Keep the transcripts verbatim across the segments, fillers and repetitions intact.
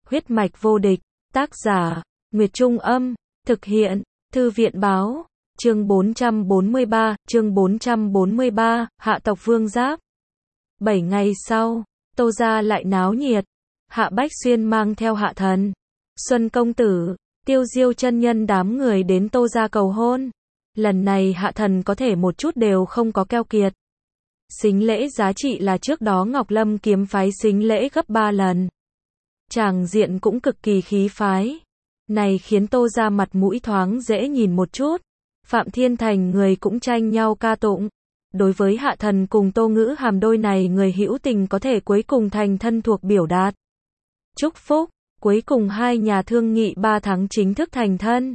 Huyết mạch vô địch, tác giả, Nguyệt Trung Âm, thực hiện, Thư viện Báo, chương bốn trăm bốn mươi ba, chương bốn trăm bốn mươi ba, Hạ tộc Vương Giáp. Bảy ngày sau, Tô gia lại náo nhiệt, Hạ Bách Xuyên mang theo Hạ Thần, Xuân Công Tử, Tiêu Diêu chân nhân đám người đến Tô gia cầu hôn. Lần này Hạ Thần có thể một chút đều không có keo kiệt. Sính lễ giá trị là trước đó Ngọc Lâm kiếm phái sính lễ gấp ba lần. Tràng diện cũng cực kỳ khí phái. Này khiến Tô gia mặt mũi thoáng dễ nhìn một chút. Phạm Thiên Thành người cũng tranh nhau ca tụng. Đối với Hạ Thần cùng Tô Ngữ Hàm đôi này người hữu tình có thể cuối cùng thành thân thuộc biểu đạt chúc phúc. Cuối cùng hai nhà thương nghị ba tháng chính thức thành thân.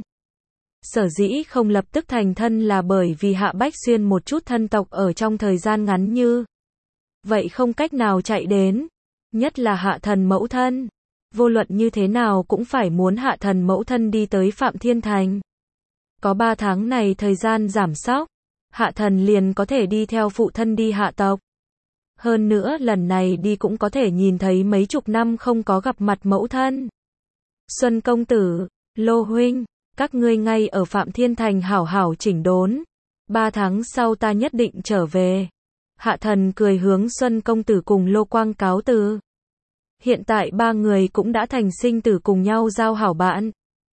Sở dĩ không lập tức thành thân là bởi vì Hạ Bách Xuyên một chút thân tộc ở trong thời gian ngắn như vậy không cách nào chạy đến. Nhất là Hạ Thần mẫu thân. Vô luận như thế nào cũng phải muốn Hạ Thần mẫu thân đi tới Phạm Thiên Thành. Có ba tháng này thời gian giảm sóc, Hạ Thần liền có thể đi theo phụ thân đi hạ tộc. Hơn nữa lần này đi cũng có thể nhìn thấy mấy chục năm không có gặp mặt mẫu thân. Xuân Công Tử, Lô Huynh, các ngươi ngay ở Phạm Thiên Thành hảo hảo chỉnh đốn. Ba tháng sau ta nhất định trở về. Hạ Thần cười hướng Xuân Công Tử cùng Lô Quang cáo từ. Hiện tại ba người cũng đã thành sinh tử cùng nhau giao hảo bạn.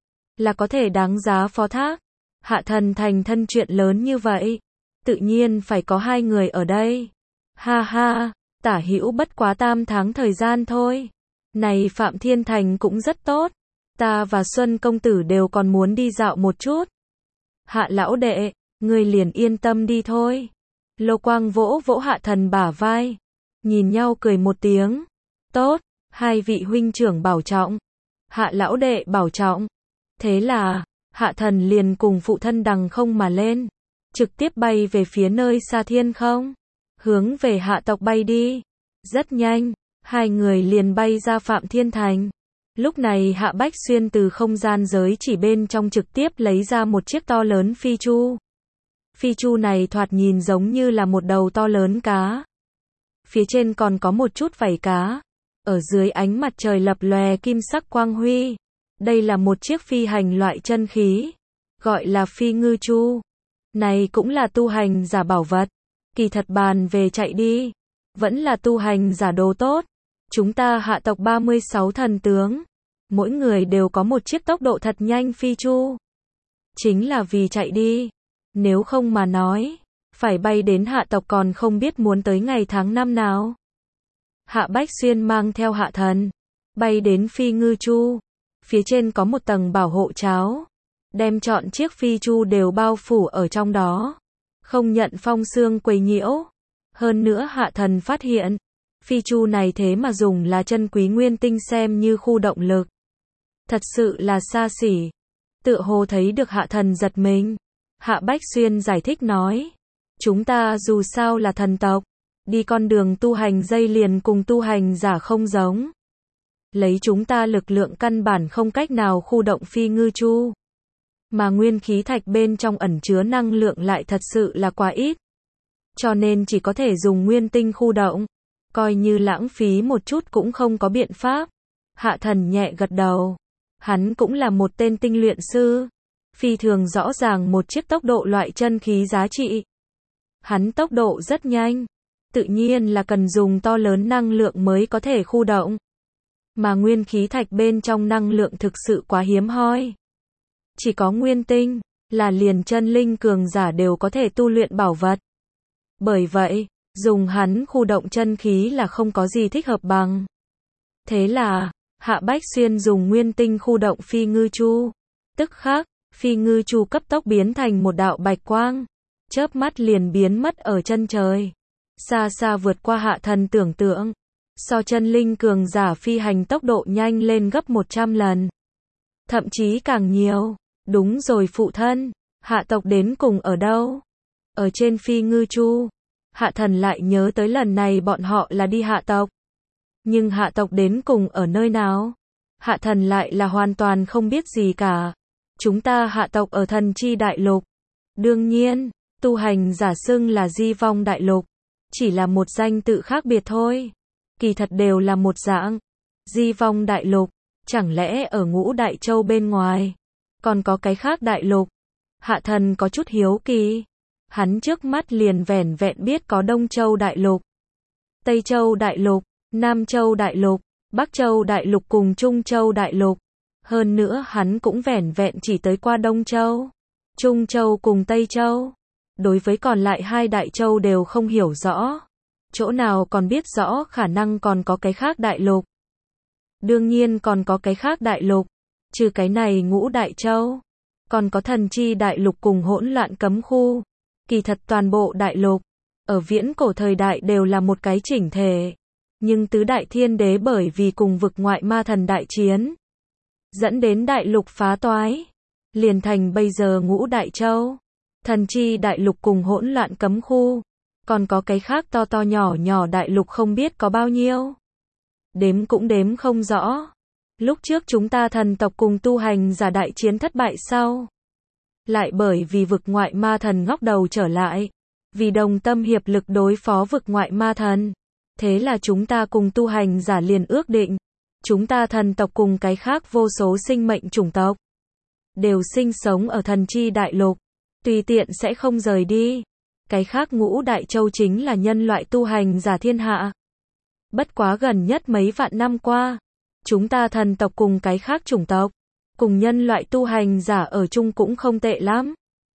Là có thể đáng giá phó thác. Hạ Thần thành thân chuyện lớn như vậy. Tự nhiên phải có hai người ở đây. Ha ha, tả hữu bất quá tam tháng thời gian thôi. Này Phạm Thiên Thành cũng rất tốt. Ta và Xuân Công Tử đều còn muốn đi dạo một chút. Hạ lão đệ, ngươi liền yên tâm đi thôi. Lô Quang vỗ vỗ Hạ Thần bả vai. Nhìn nhau cười một tiếng. Tốt, hai vị huynh trưởng bảo trọng. Hạ lão đệ bảo trọng. Thế là, Hạ Thần liền cùng phụ thân đằng không mà lên. Trực tiếp bay về phía nơi xa thiên không. Hướng về hạ tộc bay đi. Rất nhanh, hai người liền bay ra Phạm Thiên Thành. Lúc này Hạ Bách Xuyên từ không gian giới chỉ bên trong trực tiếp lấy ra một chiếc to lớn phi chu. Phi chu này thoạt nhìn giống như là một đầu to lớn cá. Phía trên còn có một chút vảy cá. Ở dưới ánh mặt trời lập lòe kim sắc quang huy. Đây là một chiếc phi hành loại chân khí. Gọi là phi ngư chu. Này cũng là tu hành giả bảo vật. Kỳ thật bàn về chạy đi. Vẫn là tu hành giả đồ tốt. Chúng ta hạ tộc ba mươi sáu thần tướng. Mỗi người đều có một chiếc tốc độ thật nhanh phi chu. Chính là vì chạy đi. Nếu không mà nói. Phải bay đến hạ tộc còn không biết muốn tới ngày tháng năm nào. Hạ Bách Xuyên mang theo Hạ Thần. Bay đến phi ngư chu. Phía trên có một tầng bảo hộ cháo. Đem trọn chiếc phi chu đều bao phủ ở trong đó. Không nhận phong sương quấy nhiễu. Hơn nữa Hạ Thần phát hiện. Phi chu này thế mà dùng là chân quý nguyên tinh xem như khu động lực. Thật sự là xa xỉ. Tựa hồ thấy được Hạ Thần giật mình. Hạ Bách Xuyên giải thích nói. Chúng ta dù sao là thần tộc. Đi con đường tu hành dây liền cùng tu hành giả không giống. Lấy chúng ta lực lượng căn bản không cách nào khu động phi ngư chu. Mà nguyên khí thạch bên trong ẩn chứa năng lượng lại thật sự là quá ít. Cho nên chỉ có thể dùng nguyên tinh khu động. Coi như lãng phí một chút cũng không có biện pháp. Hạ Thần nhẹ gật đầu. Hắn cũng là một tên tinh luyện sư. Phi thường rõ ràng một chiếc tốc độ loại chân khí giá trị. Hắn tốc độ rất nhanh. Tự nhiên là cần dùng to lớn năng lượng mới có thể khu động. Mà nguyên khí thạch bên trong năng lượng thực sự quá hiếm hoi. Chỉ có nguyên tinh, là liền chân linh cường giả đều có thể tu luyện bảo vật. Bởi vậy, dùng hắn khu động chân khí là không có gì thích hợp bằng. Thế là, Hạ Bách Xuyên dùng nguyên tinh khu động phi ngư chu. Tức khắc, phi ngư chu cấp tốc biến thành một đạo bạch quang. Chớp mắt liền biến mất ở chân trời. Xa xa vượt qua Hạ Thần tưởng tượng. So chân linh cường giả phi hành tốc độ nhanh lên gấp một trăm lần. Thậm chí càng nhiều. Đúng rồi phụ thân. Hạ tộc đến cùng ở đâu? Ở trên phi ngư chu. Hạ Thần lại nhớ tới lần này bọn họ là đi hạ tộc. Nhưng hạ tộc đến cùng ở nơi nào? Hạ Thần lại là hoàn toàn không biết gì cả. Chúng ta hạ tộc ở thần chi đại lục. Đương nhiên, tu hành giả xưng là di vong đại lục. Chỉ là một danh tự khác biệt thôi. Kỳ thật đều là một dạng. Di vong đại lục. Chẳng lẽ ở Ngũ Đại Châu bên ngoài, còn có cái khác đại lục? Hạ thần có chút hiếu kỳ. Hắn trước mắt liền vẻn vẹn biết có Đông Châu Đại Lục, Tây Châu Đại Lục, Nam Châu Đại Lục, Bắc Châu Đại Lục cùng Trung Châu Đại Lục. Hơn nữa hắn cũng vẻn vẹn chỉ tới qua Đông Châu, Trung Châu cùng Tây Châu. Đối với còn lại hai đại châu đều không hiểu rõ. Chỗ nào còn biết rõ khả năng còn có cái khác đại lục. Đương nhiên còn có cái khác đại lục. Trừ cái này Ngũ Đại Châu, còn có Thần Chi Đại Lục cùng Hỗn Loạn Cấm Khu. Kỳ thật toàn bộ đại lục, ở viễn cổ thời đại đều là một cái chỉnh thể. Nhưng tứ đại thiên đế bởi vì cùng vực ngoại ma thần đại chiến, dẫn đến đại lục phá toái, liền thành bây giờ Ngũ Đại Châu, Thần Chi Đại Lục cùng Hỗn Loạn Cấm Khu. Còn có cái khác to to nhỏ nhỏ đại lục không biết có bao nhiêu. Đếm cũng đếm không rõ. Lúc trước chúng ta thần tộc cùng tu hành giả đại chiến thất bại sau, lại bởi vì vực ngoại ma thần ngóc đầu trở lại, vì đồng tâm hiệp lực đối phó vực ngoại ma thần. Thế là chúng ta cùng tu hành giả liền ước định, chúng ta thần tộc cùng cái khác vô số sinh mệnh chủng tộc, đều sinh sống ở Thần Chi Đại Lục, tùy tiện sẽ không rời đi. Cái khác Ngũ Đại Châu chính là nhân loại tu hành giả thiên hạ. Bất quá gần nhất mấy vạn năm qua, chúng ta thần tộc cùng cái khác chủng tộc, cùng nhân loại tu hành giả ở chung cũng không tệ lắm.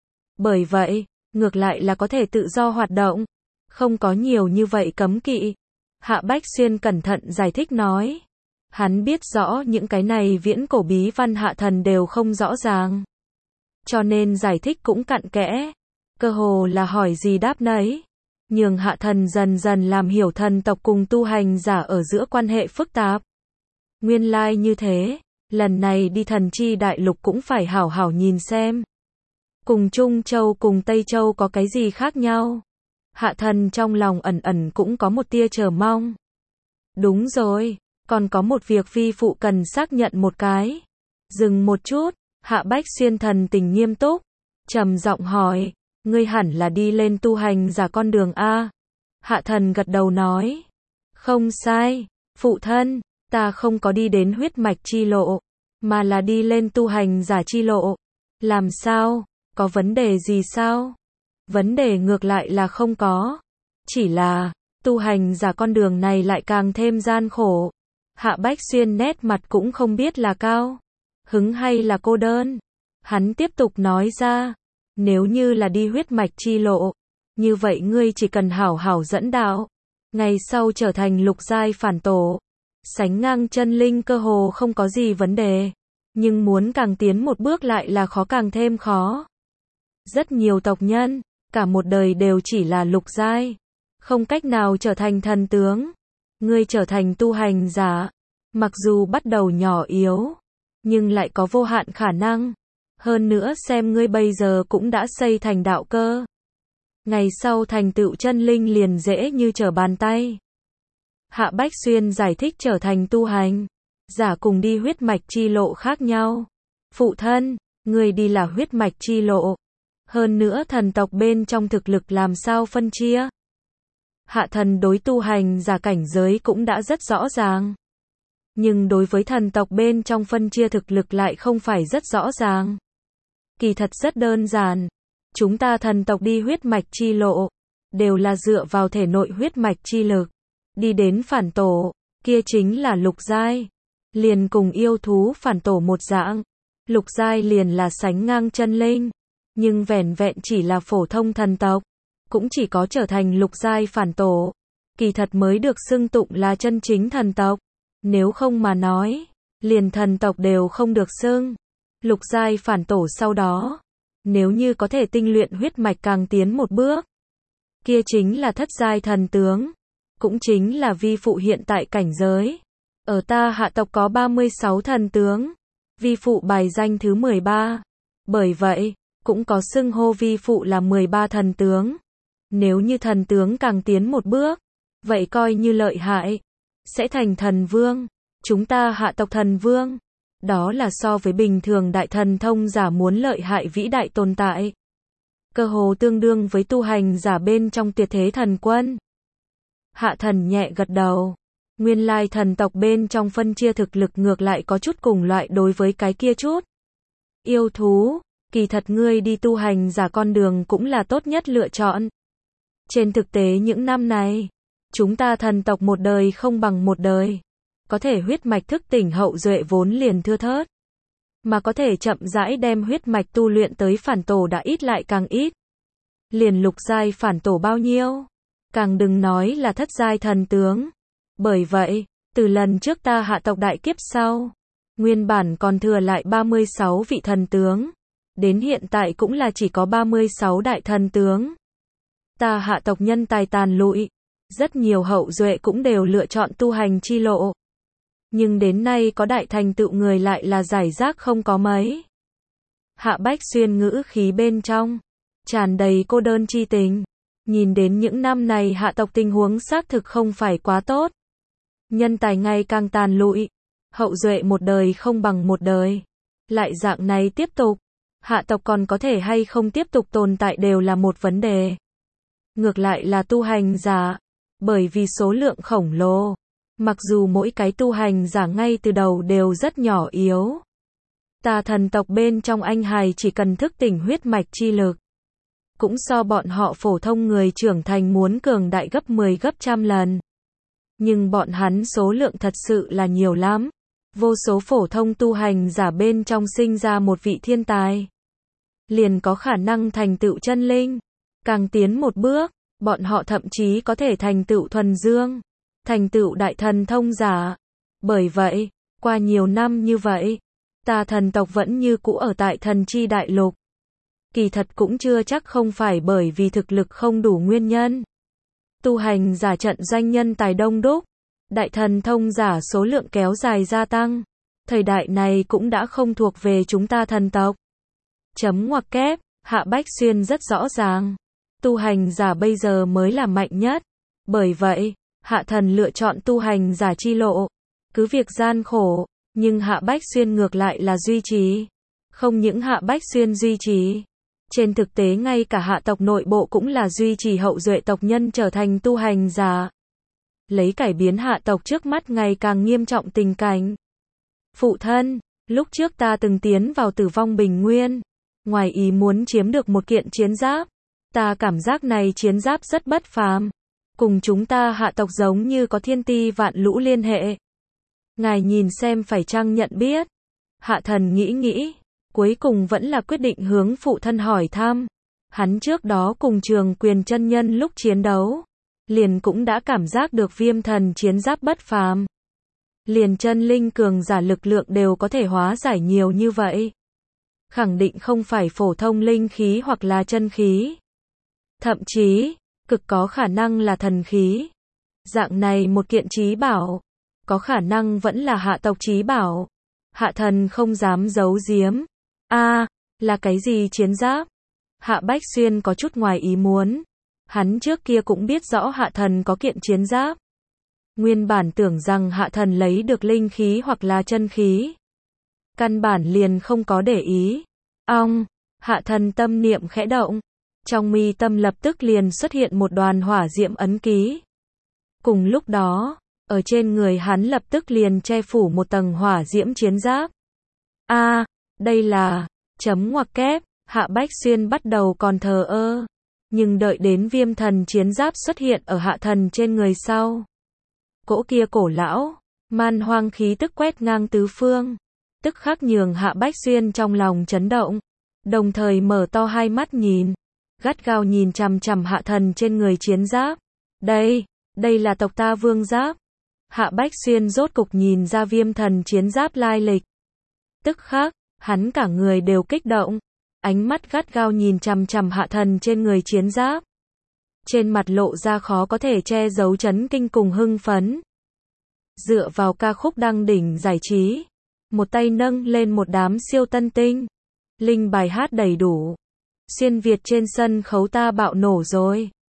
Bởi vậy, ngược lại là có thể tự do hoạt động, không có nhiều như vậy cấm kỵ. Hạ Bách Xuyên cẩn thận giải thích nói. Hắn biết rõ những cái này viễn cổ bí văn hạ thần đều không rõ ràng. Cho nên giải thích cũng cặn kẽ. Cơ hồ là hỏi gì đáp nấy. Nhường hạ thần dần dần làm hiểu thần tộc cùng tu hành giả ở giữa quan hệ phức tạp. Nguyên lai like như thế, lần này đi Thần Chi Đại Lục cũng phải hảo hảo nhìn xem. Cùng Trung Châu cùng Tây Châu có cái gì khác nhau? Hạ thần trong lòng ẩn ẩn cũng có một tia chờ mong. Đúng rồi, còn có một việc vi phụ cần xác nhận một cái. Dừng một chút, Hạ Bách Xuyên thần tình nghiêm túc, trầm giọng hỏi, ngươi hẳn là đi lên tu hành giả con đường A. Hạ thần gật đầu nói, không sai, phụ thân, ta không có đi đến huyết mạch chi lộ, mà là đi lên tu hành giả chi lộ. Làm sao, có vấn đề gì sao? Vấn đề ngược lại là không có, chỉ là, tu hành giả con đường này lại càng thêm gian khổ. Hạ Bách Xuyên nét mặt cũng không biết là cao hứng hay là cô đơn. Hắn tiếp tục nói ra, nếu như là đi huyết mạch chi lộ, như vậy ngươi chỉ cần hảo hảo dẫn đạo, ngày sau trở thành lục giai phản tổ, sánh ngang chân linh cơ hồ không có gì vấn đề. Nhưng muốn càng tiến một bước lại là khó càng thêm khó. Rất nhiều tộc nhân, cả một đời đều chỉ là lục giai, không cách nào trở thành thần tướng. Ngươi trở thành tu hành giả, mặc dù bắt đầu nhỏ yếu, nhưng lại có vô hạn khả năng. Hơn nữa xem ngươi bây giờ cũng đã xây thành đạo cơ. Ngày sau thành tựu chân linh liền dễ như trở bàn tay. Hạ Bách Xuyên giải thích trở thành tu hành giả cùng đi huyết mạch chi lộ khác nhau. Phụ thân, ngươi đi là huyết mạch chi lộ. Hơn nữa thần tộc bên trong thực lực làm sao phân chia? Hạ thần đối tu hành giả cảnh giới cũng đã rất rõ ràng. Nhưng đối với thần tộc bên trong phân chia thực lực lại không phải rất rõ ràng. Kỳ thật rất đơn giản. Chúng ta thần tộc đi huyết mạch chi lộ, đều là dựa vào thể nội huyết mạch chi lực. Đi đến phản tổ, kia chính là lục giai. Liền cùng yêu thú phản tổ một dạng. Lục giai liền là sánh ngang chân linh. Nhưng vẻn vẹn chỉ là phổ thông thần tộc, cũng chỉ có trở thành lục giai phản tổ, kỳ thật mới được xưng tụng là chân chính thần tộc. Nếu không mà nói, liền thần tộc đều không được xưng. Lục giai phản tổ sau đó, nếu như có thể tinh luyện huyết mạch càng tiến một bước, kia chính là thất giai thần tướng, cũng chính là vi phụ hiện tại cảnh giới. Ở ta hạ tộc có ba mươi sáu thần tướng, vi phụ bài danh thứ mười ba. Bởi vậy, cũng có xưng hô vi phụ là mười ba thần tướng. Nếu như thần tướng càng tiến một bước, vậy coi như lợi hại, sẽ thành thần vương. Chúng ta hạ tộc thần vương, đó là so với bình thường đại thần thông giả muốn lợi hại vĩ đại tồn tại. Cơ hồ tương đương với tu hành giả bên trong tuyệt thế thần quân. Hạ thần nhẹ gật đầu. Nguyên lai thần tộc bên trong phân chia thực lực ngược lại có chút cùng loại đối với cái kia chút. Yêu thú, kỳ thật ngươi đi tu hành giả con đường cũng là tốt nhất lựa chọn. Trên thực tế những năm này, chúng ta thần tộc một đời không bằng một đời. Có thể huyết mạch thức tỉnh hậu duệ vốn liền thưa thớt. Mà có thể chậm rãi đem huyết mạch tu luyện tới phản tổ đã ít lại càng ít. Liền lục giai phản tổ bao nhiêu? Càng đừng nói là thất giai thần tướng. Bởi vậy, từ lần trước ta hạ tộc đại kiếp sau, nguyên bản còn thừa lại ba mươi sáu vị thần tướng. Đến hiện tại cũng là chỉ có ba mươi sáu đại thần tướng. Ta hạ tộc nhân tài tàn lụi. Rất nhiều hậu duệ cũng đều lựa chọn tu hành chi lộ. Nhưng đến nay có đại thành tựu người lại là giải rác không có mấy. Hạ Bách Xuyên ngữ khí bên trong, tràn đầy cô đơn chi tình. Nhìn đến những năm này hạ tộc tình huống xác thực không phải quá tốt. Nhân tài ngày càng tàn lụi. Hậu duệ một đời không bằng một đời. Lại dạng này tiếp tục. Hạ tộc còn có thể hay không tiếp tục tồn tại đều là một vấn đề. Ngược lại là tu hành giả. Bởi vì số lượng khổng lồ. Mặc dù mỗi cái tu hành giả ngay từ đầu đều rất nhỏ yếu. Ta thần tộc bên trong anh hài chỉ cần thức tỉnh huyết mạch chi lực. Cũng so bọn họ phổ thông người trưởng thành muốn cường đại gấp mười gấp trăm lần. Nhưng bọn hắn số lượng thật sự là nhiều lắm. Vô số phổ thông tu hành giả bên trong sinh ra một vị thiên tài. Liền có khả năng thành tựu chân linh. Càng tiến một bước, bọn họ thậm chí có thể thành tựu thuần dương. Thành tựu đại thần thông giả. Bởi vậy, qua nhiều năm như vậy, ta thần tộc vẫn như cũ ở tại thần chi đại lục. Kỳ thật cũng chưa chắc không phải bởi vì thực lực không đủ nguyên nhân. Tu hành giả trận doanh nhân tài đông đúc, đại thần thông giả số lượng kéo dài gia tăng. Thời đại này cũng đã không thuộc về chúng ta thần tộc. Chấm ngoặc kép, Hạ Bách Xuyên rất rõ ràng. Tu hành giả bây giờ mới là mạnh nhất. Bởi vậy, Hạ thần lựa chọn tu hành giả chi lộ. Cứ việc gian khổ, nhưng Hạ Bách Xuyên ngược lại là duy trì. Không những Hạ Bách Xuyên duy trì. Trên thực tế ngay cả hạ tộc nội bộ cũng là duy trì hậu duệ tộc nhân trở thành tu hành giả. Lấy cải biến hạ tộc trước mắt ngày càng nghiêm trọng tình cảnh. Phụ thân, lúc trước ta từng tiến vào tử vong bình nguyên. Ngoài ý muốn chiếm được một kiện chiến giáp. Ta cảm giác này chiến giáp rất bất phàm. Cùng chúng ta hạ tộc giống như có thiên ti vạn lũ liên hệ. Ngài nhìn xem phải chăng nhận biết. Hạ thần nghĩ nghĩ. Cuối cùng vẫn là quyết định hướng phụ thân hỏi thăm. Hắn trước đó cùng Trường Quyền chân nhân lúc chiến đấu. Liền cũng đã cảm giác được viêm thần chiến giáp bất phàm. Liền chân linh cường giả lực lượng đều có thể hóa giải nhiều như vậy. Khẳng định không phải phổ thông linh khí hoặc là chân khí. Thậm chí, cực có khả năng là thần khí. Dạng này một kiện chí bảo. Có khả năng vẫn là hạ tộc chí bảo. Hạ thần không dám giấu giếm. A, à, là cái gì chiến giáp? Hạ Bách Xuyên có chút ngoài ý muốn. Hắn trước kia cũng biết rõ hạ thần có kiện chiến giáp. Nguyên bản tưởng rằng hạ thần lấy được linh khí hoặc là chân khí. Căn bản liền không có để ý. Ong, hạ thần tâm niệm khẽ động. Trong mi tâm lập tức liền xuất hiện một đoàn hỏa diễm ấn ký. Cùng lúc đó, ở trên người hắn lập tức liền che phủ một tầng hỏa diễm chiến giáp. A, à, đây là, chấm ngoặc kép, Hạ Bách Xuyên bắt đầu còn thờ ơ. Nhưng đợi đến viêm thần chiến giáp xuất hiện ở hạ thần trên người sau. Cỗ kia cổ lão, man hoang khí tức quét ngang tứ phương. Tức khắc nhường Hạ Bách Xuyên trong lòng chấn động. Đồng thời mở to hai mắt nhìn. Gắt gao nhìn chằm chằm hạ thần trên người chiến giáp. Đây, đây là tộc ta vương giáp. Hạ Bách Xuyên rốt cục nhìn ra viêm thần chiến giáp lai lịch. Tức khắc, hắn cả người đều kích động. Ánh mắt gắt gao nhìn chằm chằm hạ thần trên người chiến giáp. Trên mặt lộ ra khó có thể che giấu chấn kinh cùng hưng phấn. Dựa vào ca khúc đăng đỉnh giải trí. Một tay nâng lên một đám siêu tân tinh. Linh bài hát đầy đủ. Xuyên Việt trên sân khấu ta bạo nổ rồi.